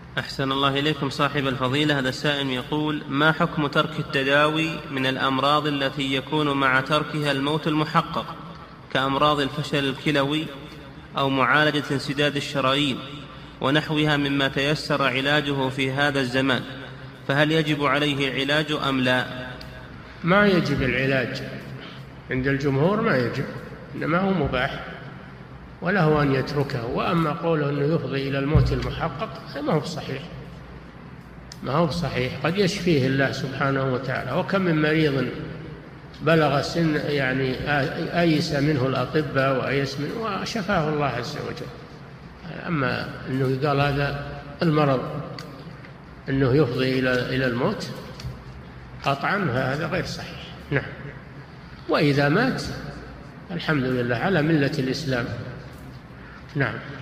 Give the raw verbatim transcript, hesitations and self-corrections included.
أحسن الله إليكم صاحب الفضيلة. هذا السائل يقول: ما حكم ترك التداوي من الأمراض التي يكون مع تركها الموت المحقق، كأمراض الفشل الكلوي أو معالجة انسداد الشرايين ونحوها مما تيسر علاجه في هذا الزمان، فهل يجب عليه العلاج أم لا؟ ما يجب العلاج عند الجمهور، ما يجب، إنما هو مباح وله أن يتركه. وأما قوله أنه يفضي إلى الموت المحقق ما هو صحيح، ما هو صحيح. قد يشفيه الله سبحانه وتعالى، وكم من مريض بلغ سن يعني أيس منه الأطباء وأيس منه وشفاه الله عز وجل. أما أنه يقال هذا المرض أنه يفضي إلى إلى الموت قطعا، هذا غير صحيح. نعم. وإذا مات الحمد لله على ملة الإسلام. نعم.